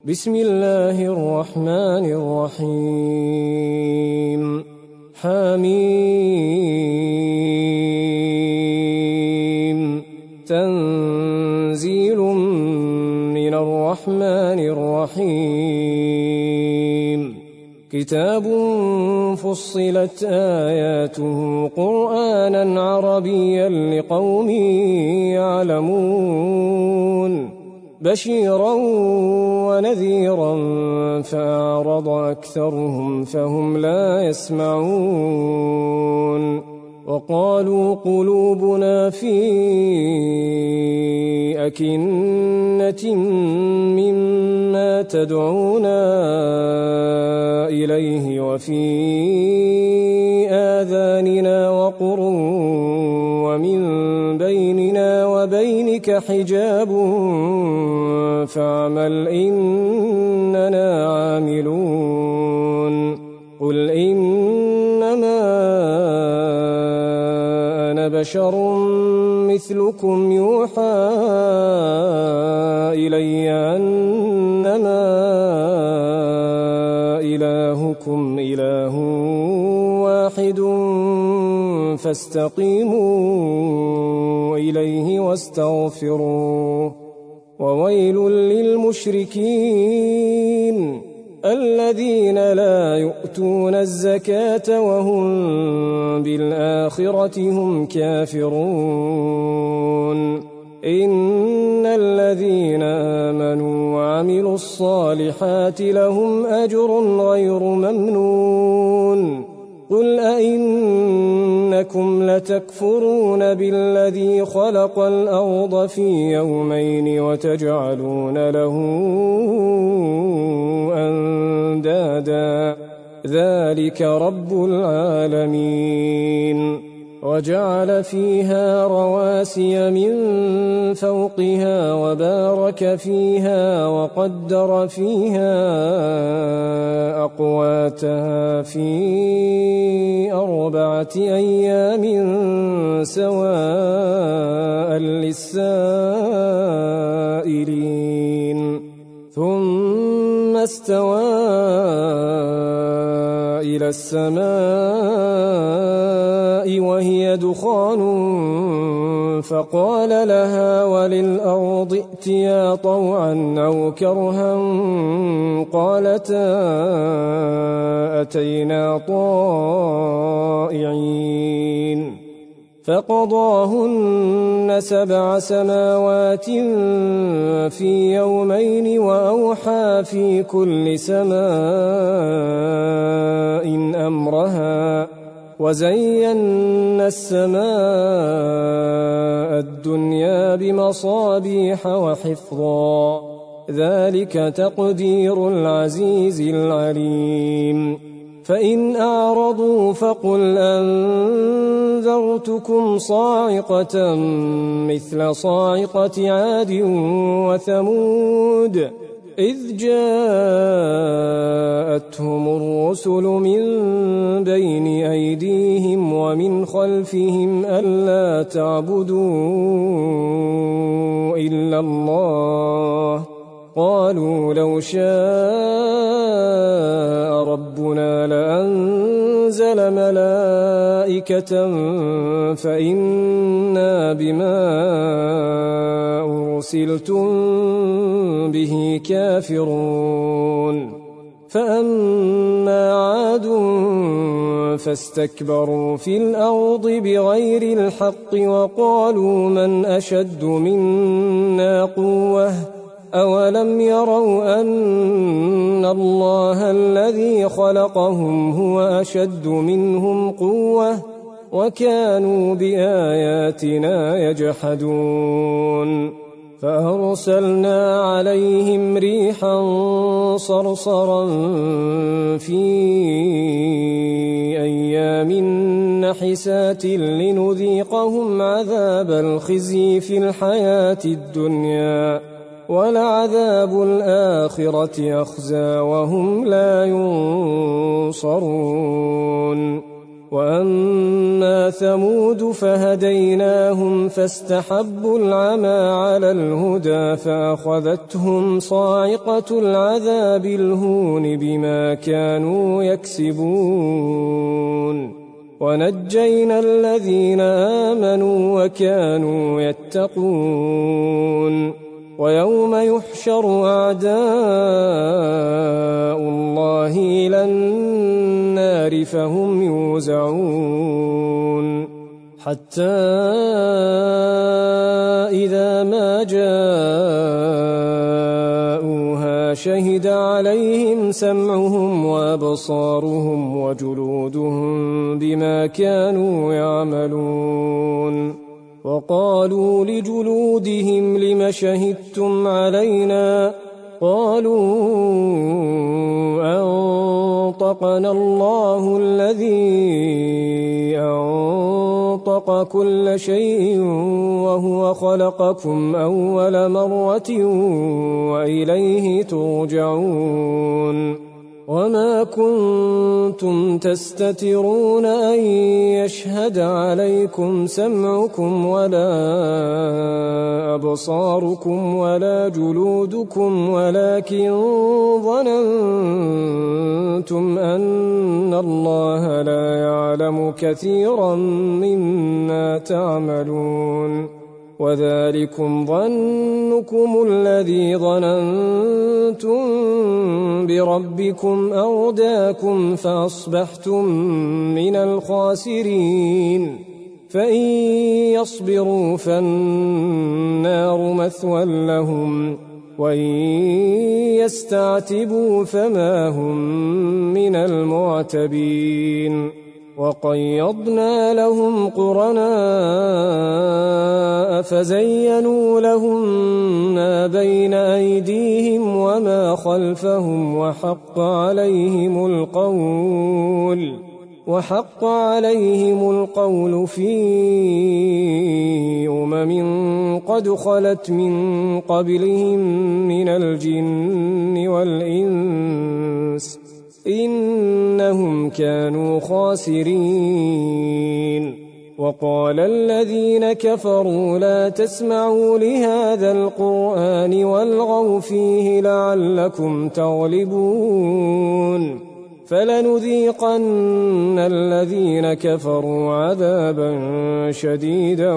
بسم الله الرحمن الرحيم حميم تنزيل من الرحمن الرحيم كتاب فصلت آياته قرآنا عربيا لقوم يعلمون بشيرا ونذيرا فأعرض أكثرهم فهم لا يسمعون وقالوا قلوبنا في أكنة مما تدعونا إليه وفي آذاننا وقر ومن بيننا وبينك حجاب فاعمل إننا عاملون قل إنما أنا بشر مثلكم يوحى إلي أنما إلهكم إله واحد فاستقيموا إليه واستغفروه وويل للمشركين الذين لا يؤتون الزكاة وهم بالآخرة هم كافرون إن الذين آمنوا وعملوا الصالحات لهم أجر غير ممنون قل أئنكم لتكفرون بالذي خلق الأرض في يومين وتجعلون له أندادا ذلك رب العالمين وجعل فيها رواسي من فوقها وبارك فيها وقدر فيها أقواتها في 4 أيام سواء للسائلين ثم استوى إلى السماء وهي دخان فقال لها وللأرض ائتيا طوعا أو كرها قالتا أتينا طائعين فقضاهن 7 سماوات في يومين وأوحى في كل سماء أمرها وزينا السماء الدنيا بمصابيح وحفظا ذلك تقدير العزيز العليم فإن أعرضوا فقل أنذرتكم صاعقة مثل صاعقة عاد وثمود إذ جاءتهم الرسل من بين أيديهم ومن خلفهم ألا تعبدوا إلا الله قالوا لو شاء ربنا لأنزل ملائكة فإنا بما أرسلتم به كافرون فأما عاد فاستكبروا في الأرض بغير الحق وقالوا من أشد منا قوة أولم يروا أن الله الذي خلقهم هو أشد منهم قوة وكانوا بآياتنا يجحدون فأرسلنا عليهم ريحا صرصرا في أيام نحسات لنذيقهم عذاب الخزي في الحياة الدنيا ولعذاب الآخرة أخزى وهم لا ينصرون وأما ثمود فهديناهم فاستحبوا العمى على الهدى فأخذتهم صاعقة العذاب الهون بما كانوا يكسبون ونجينا الذين آمنوا وكانوا يتقون ويوم يحشر أعداء الله إلى النار فهم يوزعون حتى إذا ما جاءوها شهد عليهم سمعهم وأبصارهم وجلودهم بما كانوا يعملون وقالوا لجلودهم لم شهدتم علينا قالوا أنطقنا الله الذي أنطق كل شيء وهو خلقكم أول مرة وإليه ترجعون وما كنتم تستترون أن يشهد عليكم سمعكم ولا أبصاركم ولا جلودكم ولكن ظننتم أن الله لا يعلم كثيرا مما تعملون وذلكم ظنكم الذي ظننتم بربكم أرداكم فأصبحتم من الخاسرين فإن يصبروا فالنار مثوى لهم وإن يستعتبوا فما هم من المعتبين وقيضنا لهم قرناء فزينوا لهم ما بين أيديهم وما خلفهم وحق عليهم القول في قد خلت من قبلهم من الجن والإنس إنهم كانوا خاسرين وقال الذين كفروا لا تسمعوا لهذا القرآن والغوا فيه لعلكم تغلبون فلنذيقن الذين كفروا عذابا شديدا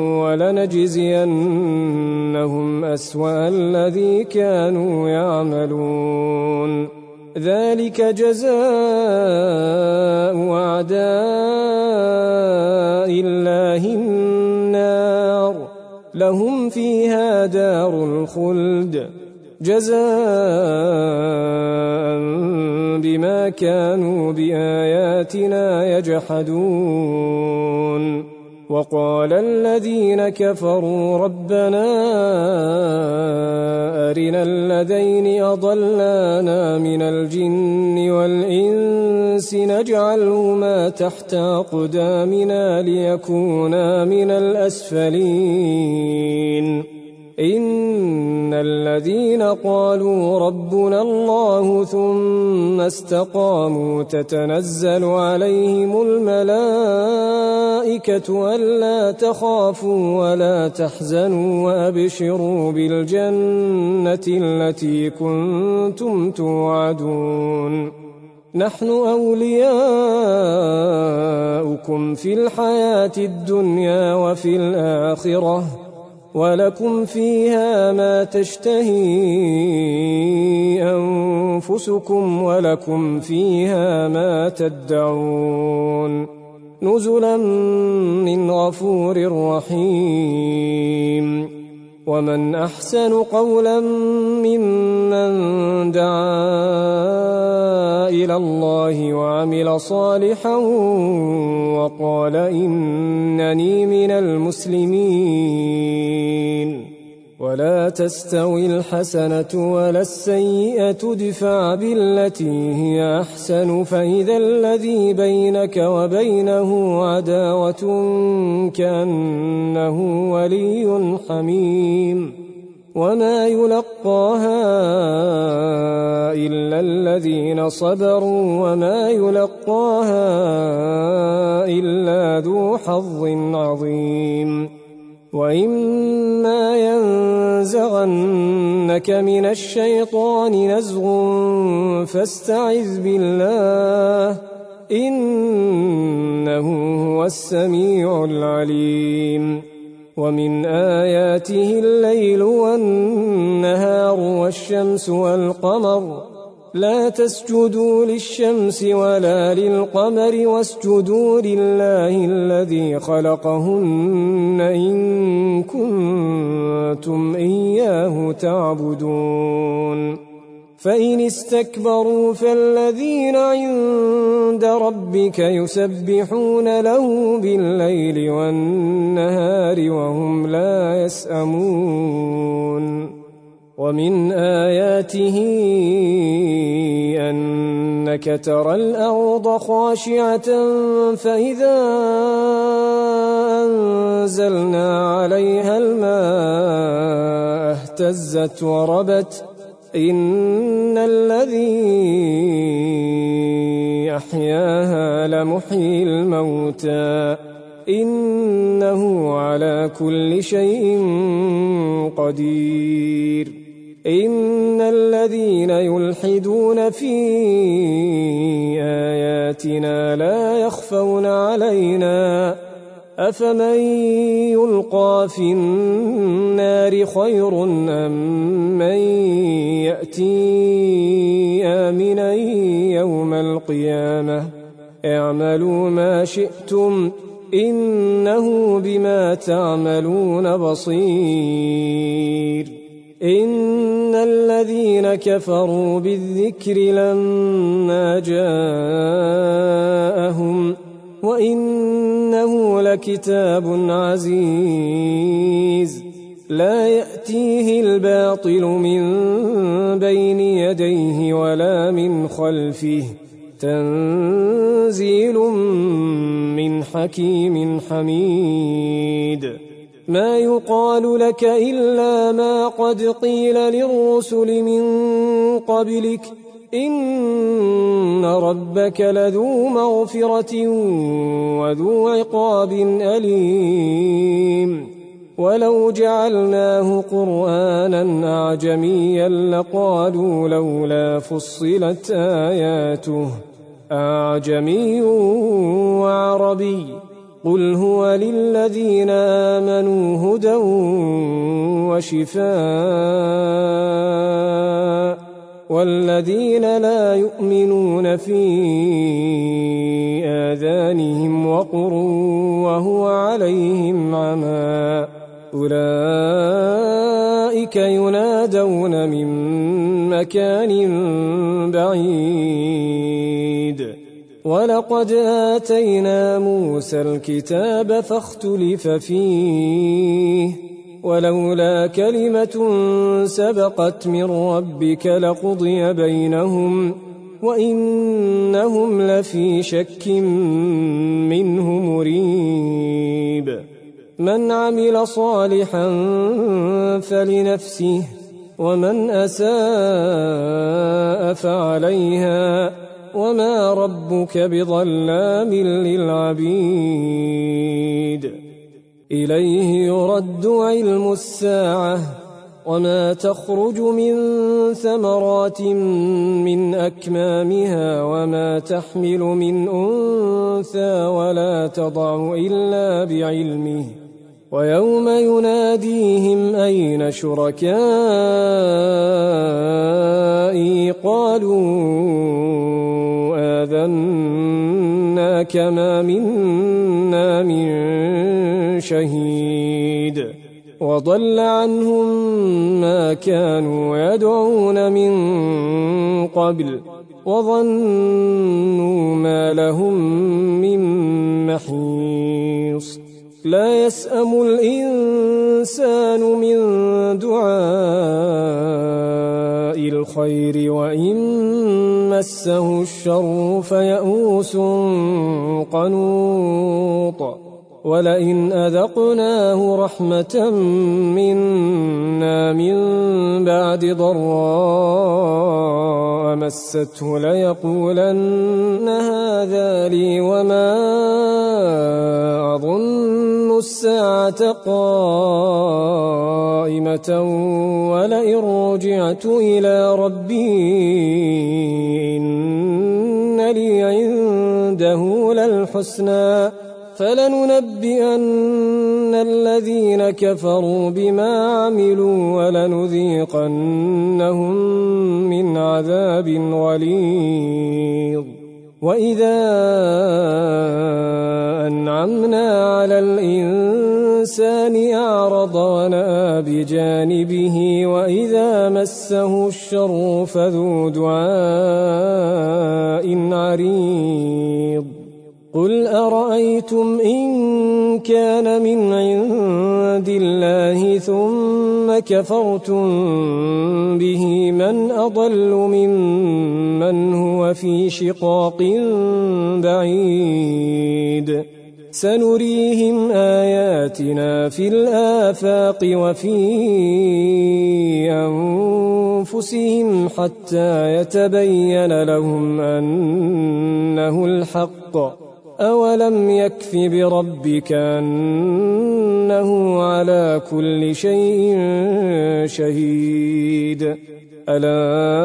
ولنجزينهم أسوأ الذي كانوا يعملون ذلك جزاء أعداء الله النار لهم فيها دار الخلد جزاء بما كانوا بآياتنا يجحدون وقال الذين كفروا ربنا أرنا الذين أضلانا من الجن والإنس نجعلهما تحت أقدامنا ليكونا من الأسفلين إن الذين قالوا ربنا الله ثم استقاموا تتنزل عليهم الملائكة ألا تخافوا ولا تحزنوا وأبشروا بالجنة التي كنتم توعدون نحن أولياؤكم في الحياة الدنيا وفي الآخرة ولكم فيها ما تشتهي أنفسكم ولكم فيها ما تدعون نزلا من غفور رحيم ومن أحسن قولا ممن دعا إلى الله وعمل صالحا وقال إنني من المسلمين ولا تستوي الحسنة ولا السيئة ادفع بالتي هي أحسن فإذا الذي بينك وبينه عداوة كأنه ولي حميم وما يلقاها إلا إلا الذين صبروا وما يلقاها إلا ذو حظ عظيم وإما ينزغنك من الشيطان نزغ فاستعذ بالله إنه هو السميع العليم ومن آياته الليل والنهار والشمس والقمر لا تسجدوا للشمس ولا للقمر واسجدوا لله الذي خلقهن إن كنتم إياه تعبدون فإن استكبروا فالذين عند ربك يسبحون له بالليل والنهار وهم لا يسأمون ومن آياته أنك ترى الأرض خاشعة فإذا أنزلنا عليها الماء اهتزت وربت إن الذي أحياها لمحيي الموتى إنه على كل شيء قدير إن الذين يلحدون في آياتنا لا يخفون علينا أفمن يلقى في النار خير أم من يأتي آمنا يوم القيامة اعملوا ما شئتم إنه بما تعملون بصير إن الذين كفروا بالذكر لما جاءهم وإنه لكتاب عزيز لا يأتيه الباطل من بين يديه ولا من خلفه تنزيل من حكيم حميد ما يقال لك إلا ما قد قيل للرسل من قبلك إن ربك لذو مغفرة وذو عقاب أليم ولو جعلناه قرآنا أعجميا لقالوا لولا فصلت آياته أعجمي وعربي قل هو للذين آمنوا هدى وشفاء والذين لا يؤمنون في آذانهم وقر وهو عليهم عمى أولئك ينادون من مكان بعيد ولقد آتينا موسى الكتاب فاختلف فيه ولولا كلمة سبقت من ربك لقضي بينهم وإنهم لفي شك منه مريب من عمل صالحا فلنفسه ومن أساء فعليها وما ربك بظلام للعبيد إليه يرد علم الساعة وما تخرج من ثمرات من أكمامها وما تحمل من أنثى ولا تضع إلا بعلمه ويوم يناديهم أين شركائي قالوا آذناك ما منا من شهيد وضل عنهم ما كانوا يدعون من قبل وظنوا ما لهم من محيص لا يسأم الإنسان من دعاء الخير وإن مسه الشر فيئوس قنوط ولئن أذقناه رحمة منا من بعد ضراء مسته ليقولن هذا لي وما أظن الساعة قائمة ولئن رجعت إلى ربي إن لي عنده للحسنى فلننبئن الذين كفروا بما عملوا ولنذيقنهم من عذاب غليظ وإذا أنعمنا على الإنسان أعرض ونأى بجانبه وإذا مسه الشر فذو دعاء عريض قل أرأيتم إن كان من عند الله ثم كفرتم به من أضل ممن هو في شقاق بعيد سنريهم آياتنا في الآفاق وفي أنفسهم حتى يتبين لهم أنه الحق أولم يكف بربك أنه على كل شيء شهيد ألا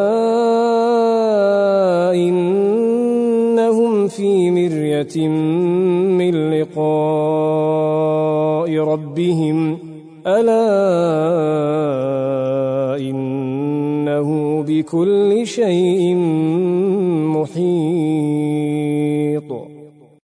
إنهم في مرية من لقاء ربهم ألا إنه بكل شيء محيط